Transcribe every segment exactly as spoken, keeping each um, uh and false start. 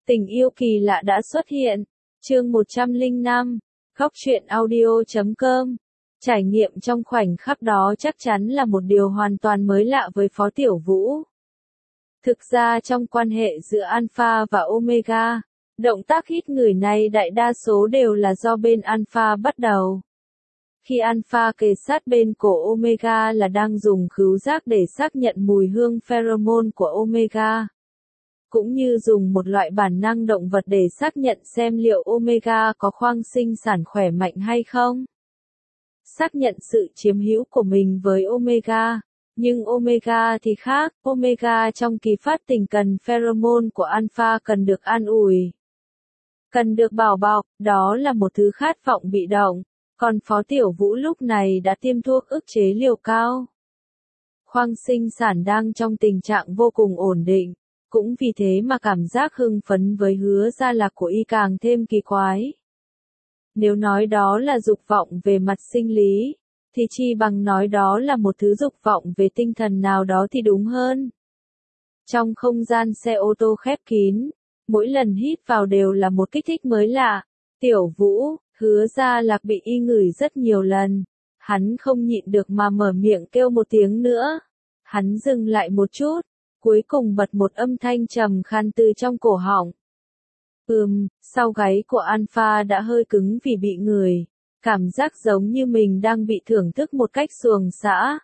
Tình yêu kỳ lạ đã xuất hiện. Chương một trăm lẻ năm. Góc truyện audio chấm com. Trải nghiệm trong khoảnh khắc đó chắc chắn là một điều hoàn toàn mới lạ với Phó Tiểu Vũ. Thực ra trong quan hệ giữa Alpha và Omega, động tác hít người này đại đa số đều là do bên Alpha bắt đầu. Khi Alpha kề sát bên cổ Omega là đang dùng khứu giác để xác nhận mùi hương pheromone của Omega, cũng như dùng một loại bản năng động vật để xác nhận xem liệu Omega có khoang sinh sản khỏe mạnh hay không. Xác nhận sự chiếm hữu của mình với Omega. Nhưng Omega thì khác, Omega trong kỳ phát tình cần pheromone của Alpha cần được an ủi, cần được bảo bọc, đó là một thứ khát vọng bị động, còn Phó Tiểu Vũ lúc này đã tiêm thuốc ức chế liều cao. Khoang sinh sản đang trong tình trạng vô cùng ổn định, cũng vì thế mà cảm giác hưng phấn với Hứa Gia Lạc của y càng thêm kỳ quái. Nếu nói đó là dục vọng về mặt sinh lý, thì chi bằng nói đó là một thứ dục vọng về tinh thần nào đó thì đúng hơn. Trong không gian xe ô tô khép kín, mỗi lần hít vào đều là một kích thích mới lạ. Tiểu Vũ, Hứa Gia Lạc bị y ngửi rất nhiều lần. Hắn không nhịn được mà mở miệng kêu một tiếng nữa. Hắn dừng lại một chút, cuối cùng bật một âm thanh trầm khan từ trong cổ họng. Ừm, sau gáy của Alpha đã hơi cứng vì bị ngửi. Cảm giác giống như mình đang bị thưởng thức một cách xuồng xã.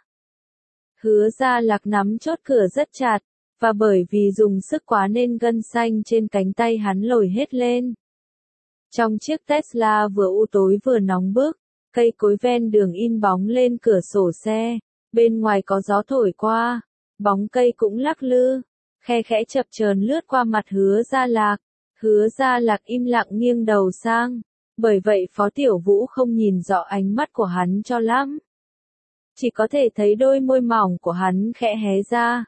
Hứa Gia Lạc nắm chốt cửa rất chặt, và bởi vì dùng sức quá nên gân xanh trên cánh tay hắn lồi hết lên. Trong chiếc Tesla vừa u tối vừa nóng bức, cây cối ven đường in bóng lên cửa sổ xe, bên ngoài có gió thổi qua, bóng cây cũng lắc lư, khe khẽ chập chờn lướt qua mặt Hứa Gia Lạc. Hứa Gia Lạc im lặng nghiêng đầu sang. Bởi vậy Phó Tiểu Vũ không nhìn rõ ánh mắt của hắn cho lắm. Chỉ có thể thấy đôi môi mỏng của hắn khẽ hé ra.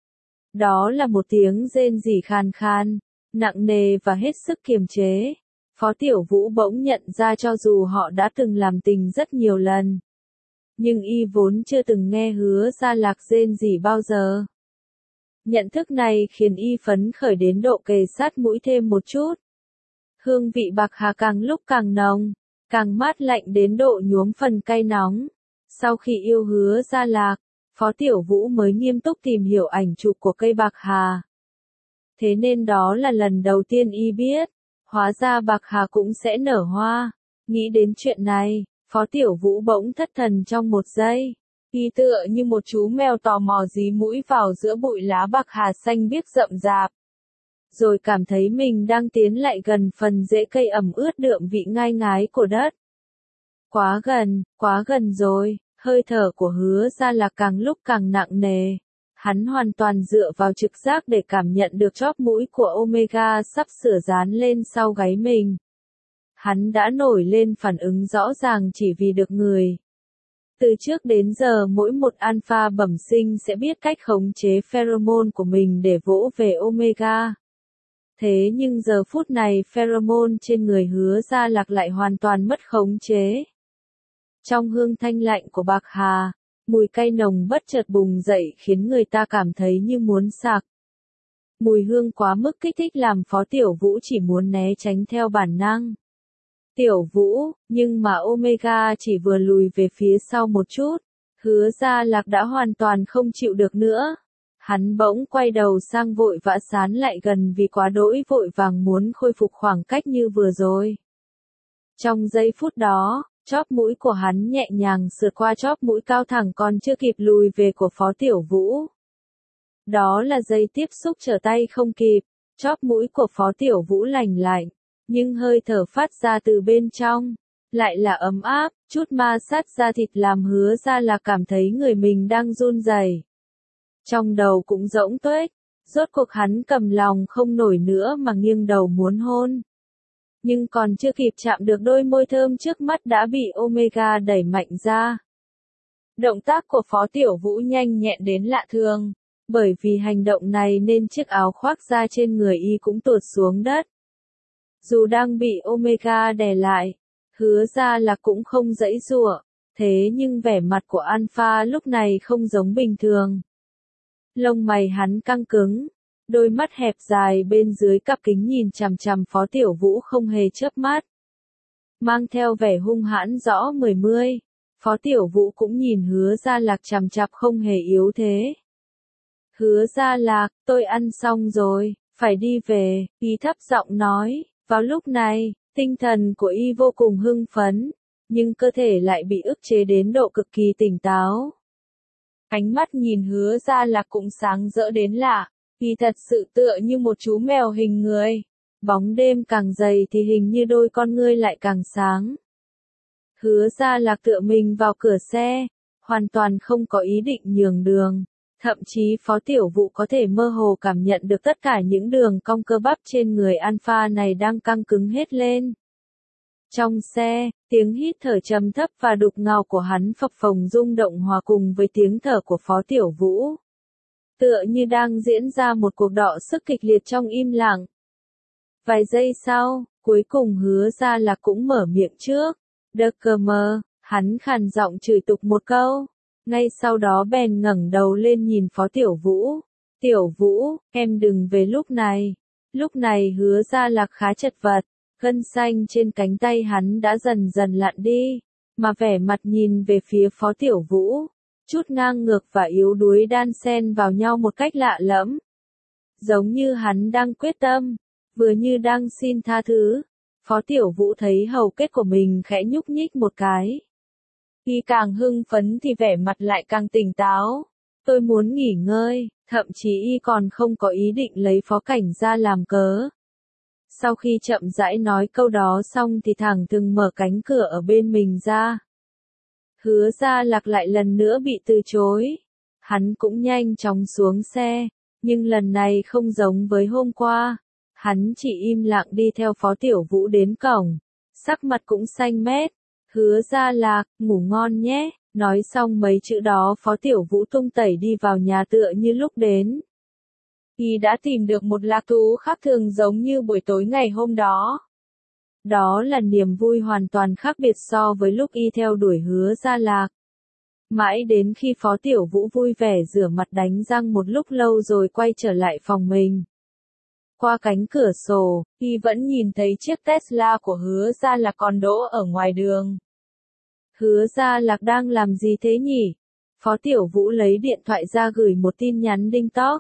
Đó là một tiếng rên rỉ khàn khàn, nặng nề và hết sức kiềm chế. Phó Tiểu Vũ bỗng nhận ra cho dù họ đã từng làm tình rất nhiều lần, nhưng y vốn chưa từng nghe Hứa Gia Lạc rên rỉ bao giờ. Nhận thức này khiến y phấn khởi đến độ kề sát mũi thêm một chút. Hương vị bạc hà càng lúc càng nồng, càng mát lạnh đến độ nhuốm phần cay nóng. Sau khi yêu Hứa Gia Lạc, Phó Tiểu Vũ mới nghiêm túc tìm hiểu ảnh chụp của cây bạc hà. Thế nên đó là lần đầu tiên y biết, hóa ra bạc hà cũng sẽ nở hoa. Nghĩ đến chuyện này, Phó Tiểu Vũ bỗng thất thần trong một giây. Y tựa như một chú mèo tò mò dí mũi vào giữa bụi lá bạc hà xanh biếc rậm rạp. Rồi cảm thấy mình đang tiến lại gần phần rễ cây ẩm ướt đượm vị ngai ngái của đất. Quá gần, quá gần rồi, hơi thở của Hứa Gia Lạc càng lúc càng nặng nề. Hắn hoàn toàn dựa vào trực giác để cảm nhận được chóp mũi của Omega sắp sửa dán lên sau gáy mình. Hắn đã nổi lên phản ứng rõ ràng chỉ vì được người. Từ trước đến giờ mỗi một Alpha bẩm sinh sẽ biết cách khống chế pheromone của mình để vỗ về Omega. Thế nhưng giờ phút này pheromone trên người Hứa Gia Lạc lại hoàn toàn mất khống chế. Trong hương thanh lạnh của bạc hà, mùi cay nồng bất chợt bùng dậy khiến người ta cảm thấy như muốn sặc. Mùi hương quá mức kích thích làm Phó Tiểu Vũ chỉ muốn né tránh theo bản năng. Tiểu Vũ, nhưng mà Omega chỉ vừa lùi về phía sau một chút, Hứa Gia Lạc đã hoàn toàn không chịu được nữa. Hắn bỗng quay đầu sang vội vã sán lại gần vì quá đỗi vội vàng muốn khôi phục khoảng cách như vừa rồi. Trong giây phút đó, chóp mũi của hắn nhẹ nhàng sượt qua chóp mũi cao thẳng còn chưa kịp lùi về của Phó Tiểu Vũ. Đó là giây tiếp xúc trở tay không kịp, chóp mũi của Phó Tiểu Vũ lành lạnh, nhưng hơi thở phát ra từ bên trong lại là ấm áp, chút ma sát da thịt làm Hứa Gia Lạc cảm thấy người mình đang run rẩy. Trong đầu cũng rỗng tuếch, rốt cuộc hắn cầm lòng không nổi nữa mà nghiêng đầu muốn hôn. Nhưng còn chưa kịp chạm được đôi môi thơm trước mắt đã bị Omega đẩy mạnh ra. Động tác của Phó Tiểu Vũ nhanh nhẹn đến lạ thường, bởi vì hành động này nên chiếc áo khoác da trên người y cũng tuột xuống đất. Dù đang bị Omega đè lại, Hứa Gia Lạc cũng không giãy giụa, thế nhưng vẻ mặt của Alpha lúc này không giống bình thường. Lông mày hắn căng cứng, Đôi mắt hẹp dài bên dưới cặp kính nhìn chằm chằm Phó Tiểu Vũ không hề chớp mắt. Mang theo vẻ hung hãn rõ mười mươi, Phó Tiểu Vũ cũng nhìn Hứa Gia Lạc chằm chằm không hề yếu thế. Hứa Gia Lạc, tôi ăn xong rồi, phải đi về, y thấp giọng nói. Vào lúc này, tinh thần của y vô cùng hưng phấn, nhưng cơ thể lại bị ức chế đến độ cực kỳ tỉnh táo. Ánh mắt nhìn Hứa Gia Lạc cũng sáng rỡ đến lạ, y thật sự tựa như một chú mèo hình người. Bóng đêm càng dày thì hình như đôi con ngươi lại càng sáng. Hứa Gia Lạc tựa mình vào cửa xe, hoàn toàn không có ý định nhường đường. Thậm chí Phó Tiểu Vũ có thể mơ hồ cảm nhận được tất cả những đường cong cơ bắp trên người Alpha này đang căng cứng hết lên. Trong xe, tiếng hít thở trầm thấp và đục ngầu của hắn phập phồng rung động hòa cùng với tiếng thở của Phó Tiểu Vũ. Tựa như đang diễn ra một cuộc đọ sức kịch liệt trong im lặng. Vài giây sau, cuối cùng Hứa Gia Lạc cũng mở miệng trước. Đơ cờ mờ, hắn khàn giọng chửi tục một câu. Ngay sau đó bèn ngẩng đầu lên nhìn Phó Tiểu Vũ. Tiểu Vũ, em đừng về lúc này. Lúc này Hứa Gia Lạc khá chật vật, gân xanh trên cánh tay hắn đã dần dần lặn đi, mà vẻ mặt nhìn về phía Phó Tiểu Vũ, chút ngang ngược và yếu đuối đan xen vào nhau một cách lạ lẫm. Giống như hắn đang quyết tâm, vừa như đang xin tha thứ. Phó Tiểu Vũ thấy hầu kết của mình khẽ nhúc nhích một cái. Khi càng hưng phấn thì vẻ mặt lại càng tỉnh táo. Tôi muốn nghỉ ngơi, thậm chí y còn không có ý định lấy Phó Cảnh ra làm cớ. Sau khi chậm rãi nói câu đó xong thì thẳng thừng mở cánh cửa ở bên mình ra. Hứa Gia Lạc lại lần nữa bị từ chối. Hắn cũng nhanh chóng xuống xe, nhưng lần này không giống với hôm qua. Hắn chỉ im lặng đi theo Phó Tiểu Vũ đến cổng, sắc mặt cũng xanh mét. Hứa Gia Lạc, ngủ ngon nhé. Nói xong mấy chữ đó Phó Tiểu Vũ tung tẩy đi vào nhà tựa như lúc đến. Y đã tìm được một lạc thú khác thường giống như buổi tối ngày hôm đó. Đó là niềm vui hoàn toàn khác biệt so với lúc y theo đuổi Hứa Gia Lạc. Mãi đến khi Phó Tiểu Vũ vui vẻ rửa mặt đánh răng một lúc lâu rồi quay trở lại phòng mình. Qua cánh cửa sổ, y vẫn nhìn thấy chiếc Tesla của Hứa Gia Lạc còn đỗ ở ngoài đường. Hứa Gia Lạc đang làm gì thế nhỉ? Phó Tiểu Vũ lấy điện thoại ra gửi một tin nhắn đinh tóp.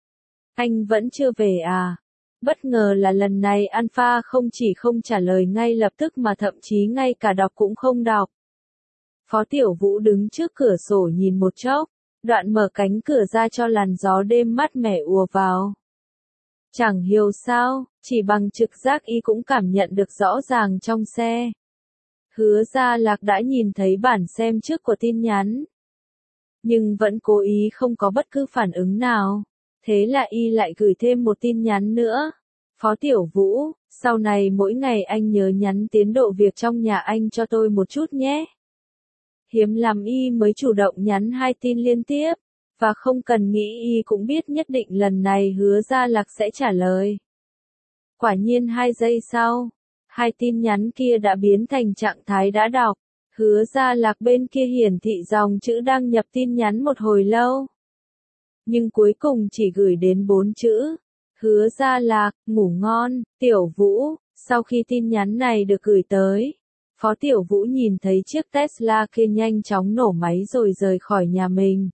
Anh vẫn chưa về à? Bất ngờ là lần này Alpha không chỉ không trả lời ngay lập tức mà thậm chí ngay cả đọc cũng không đọc. Phó Tiểu Vũ đứng trước cửa sổ nhìn một chốc, đoạn mở cánh cửa ra cho làn gió đêm mát mẻ ùa vào. Chẳng hiểu sao, chỉ bằng trực giác y cũng cảm nhận được rõ ràng trong xe. Hứa Gia Lạc đã nhìn thấy bản xem trước của tin nhắn, nhưng vẫn cố ý không có bất cứ phản ứng nào. Thế là y lại gửi thêm một tin nhắn nữa. Phó Tiểu Vũ, sau này mỗi ngày anh nhớ nhắn tiến độ việc trong nhà anh cho tôi một chút nhé. Hiếm lắm y mới chủ động nhắn hai tin liên tiếp, và không cần nghĩ y cũng biết nhất định lần này Hứa Gia Lạc sẽ trả lời. Quả nhiên hai giây sau, hai tin nhắn kia đã biến thành trạng thái đã đọc. Hứa Gia Lạc bên kia hiển thị dòng chữ đang nhập tin nhắn một hồi lâu. Nhưng cuối cùng chỉ gửi đến bốn chữ. Hứa Gia Lạc, ngủ ngon, Tiểu Vũ. Sau khi tin nhắn này được gửi tới, Phó Tiểu Vũ nhìn thấy chiếc Tesla kia nhanh chóng nổ máy rồi rời khỏi nhà mình.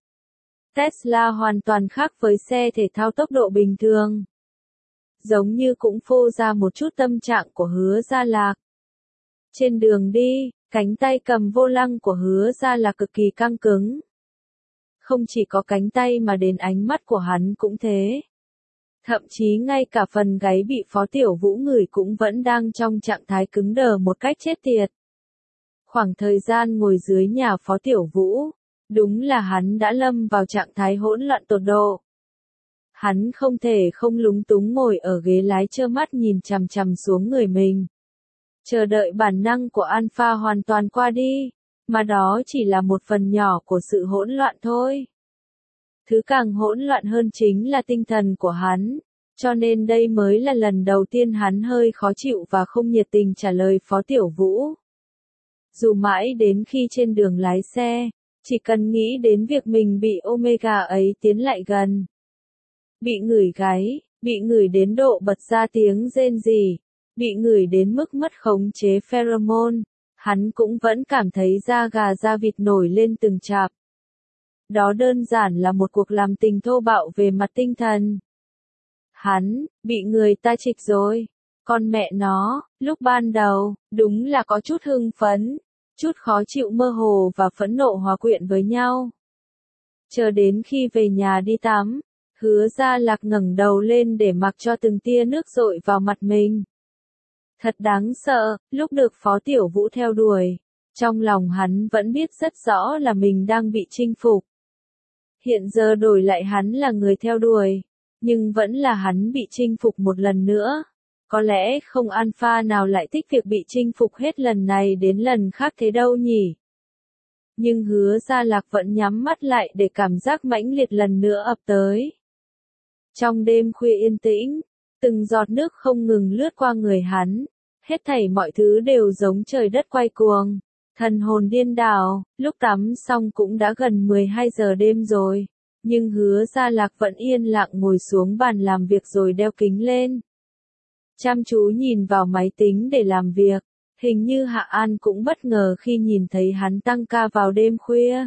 Tesla hoàn toàn khác với xe thể thao tốc độ bình thường. Giống như cũng phô ra một chút tâm trạng của Hứa Gia Lạc. Trên đường đi, cánh tay cầm vô lăng của Hứa Gia Lạc cực kỳ căng cứng. Không chỉ có cánh tay mà đến ánh mắt của hắn cũng thế. Thậm chí ngay cả phần gáy bị Phó Tiểu Vũ ngửi cũng vẫn đang trong trạng thái cứng đờ một cách chết tiệt. Khoảng thời gian ngồi dưới nhà Phó Tiểu Vũ, đúng là hắn đã lâm vào trạng thái hỗn loạn tột độ. Hắn không thể không lúng túng ngồi ở ghế lái trơ mắt nhìn chằm chằm xuống người mình. Chờ đợi bản năng của Alpha hoàn toàn qua đi, mà đó chỉ là một phần nhỏ của sự hỗn loạn thôi. Thứ càng hỗn loạn hơn chính là tinh thần của hắn, cho nên đây mới là lần đầu tiên hắn hơi khó chịu và không nhiệt tình trả lời Phó Tiểu Vũ. Dù mãi đến khi trên đường lái xe, chỉ cần nghĩ đến việc mình bị Omega ấy tiến lại gần. bị ngửi gáy, bị ngửi đến độ bật ra tiếng rên rỉ, bị ngửi đến mức mất khống chế pheromone, hắn cũng vẫn cảm thấy da gà da vịt nổi lên từng chạp. Đó đơn giản là một cuộc làm tình thô bạo về mặt tinh thần. Hắn, bị người ta trịch rồi. Con mẹ nó, lúc ban đầu, đúng là có chút hưng phấn, chút khó chịu mơ hồ và phẫn nộ hòa quyện với nhau. Chờ đến khi về nhà đi tắm, Hứa Gia Lạc ngẩng đầu lên để mặc cho từng tia nước dội vào mặt mình. Thật đáng sợ, lúc được Phó Tiểu Vũ theo đuổi, trong lòng hắn vẫn biết rất rõ là mình đang bị chinh phục. Hiện giờ đổi lại hắn là người theo đuổi, nhưng vẫn là hắn bị chinh phục một lần nữa. Có lẽ không alpha nào lại thích việc bị chinh phục hết lần này đến lần khác thế đâu nhỉ. Nhưng Hứa Gia Lạc vẫn nhắm mắt lại để cảm giác mãnh liệt lần nữa ập tới. Trong đêm khuya yên tĩnh, từng giọt nước không ngừng lướt qua người hắn, hết thảy mọi thứ đều giống trời đất quay cuồng, thần hồn điên đảo. Lúc tắm xong cũng đã gần mười hai giờ đêm rồi, nhưng Hứa Gia Lạc vẫn yên lặng ngồi xuống bàn làm việc rồi đeo kính lên. Chăm chú nhìn vào máy tính để làm việc, hình như Hạ An cũng bất ngờ khi nhìn thấy hắn tăng ca vào đêm khuya.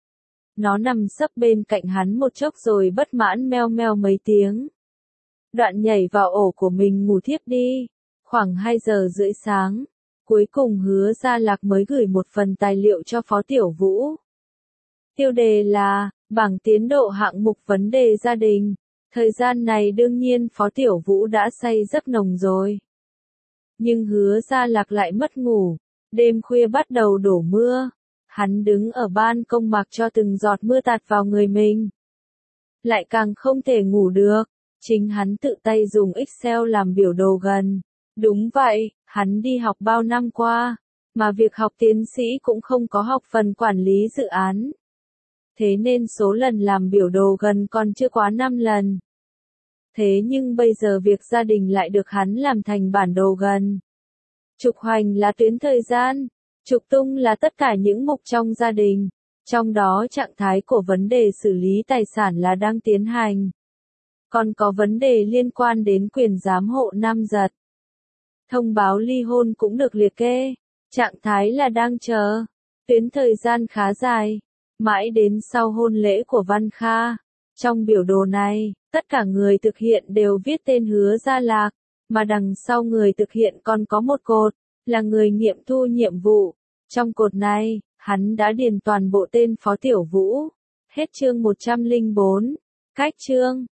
Nó nằm sấp bên cạnh hắn một chốc rồi bất mãn meo meo mấy tiếng. Đoạn nhảy vào ổ của mình ngủ thiếp đi. Khoảng hai giờ rưỡi sáng, cuối cùng Hứa Gia Lạc mới gửi một phần tài liệu cho Phó Tiểu Vũ. Tiêu đề là, bảng tiến độ hạng mục vấn đề gia đình. Thời gian này đương nhiên Phó Tiểu Vũ đã say giấc nồng rồi. Nhưng Hứa Gia Lạc lại mất ngủ. Đêm khuya bắt đầu đổ mưa. Hắn đứng ở ban công mặc cho từng giọt mưa tạt vào người mình. Lại càng không thể ngủ được. Chính hắn tự tay dùng Excel làm biểu đồ gần. Đúng vậy, hắn đi học bao năm qua. Mà việc học tiến sĩ cũng không có học phần quản lý dự án. Thế nên số lần làm biểu đồ gần còn chưa quá năm lần. Thế nhưng bây giờ việc gia đình lại được hắn làm thành bản đồ gần. Trục hoành là tuyến thời gian, trục tung là tất cả những mục trong gia đình, trong đó trạng thái của vấn đề xử lý tài sản là đang tiến hành. Còn có vấn đề liên quan đến quyền giám hộ nam giật. Thông báo ly hôn cũng được liệt kê, trạng thái là đang chờ, tuyến thời gian khá dài, mãi đến sau hôn lễ của Văn Kha. Trong biểu đồ này, tất cả người thực hiện đều viết tên Hứa Gia Lạc, mà đằng sau người thực hiện còn có một cột, là người nghiệm thu nhiệm vụ. Trong cột này, hắn đã điền toàn bộ tên Phó Tiểu Vũ. Hết chương một trăm lẻ bốn. Cách chương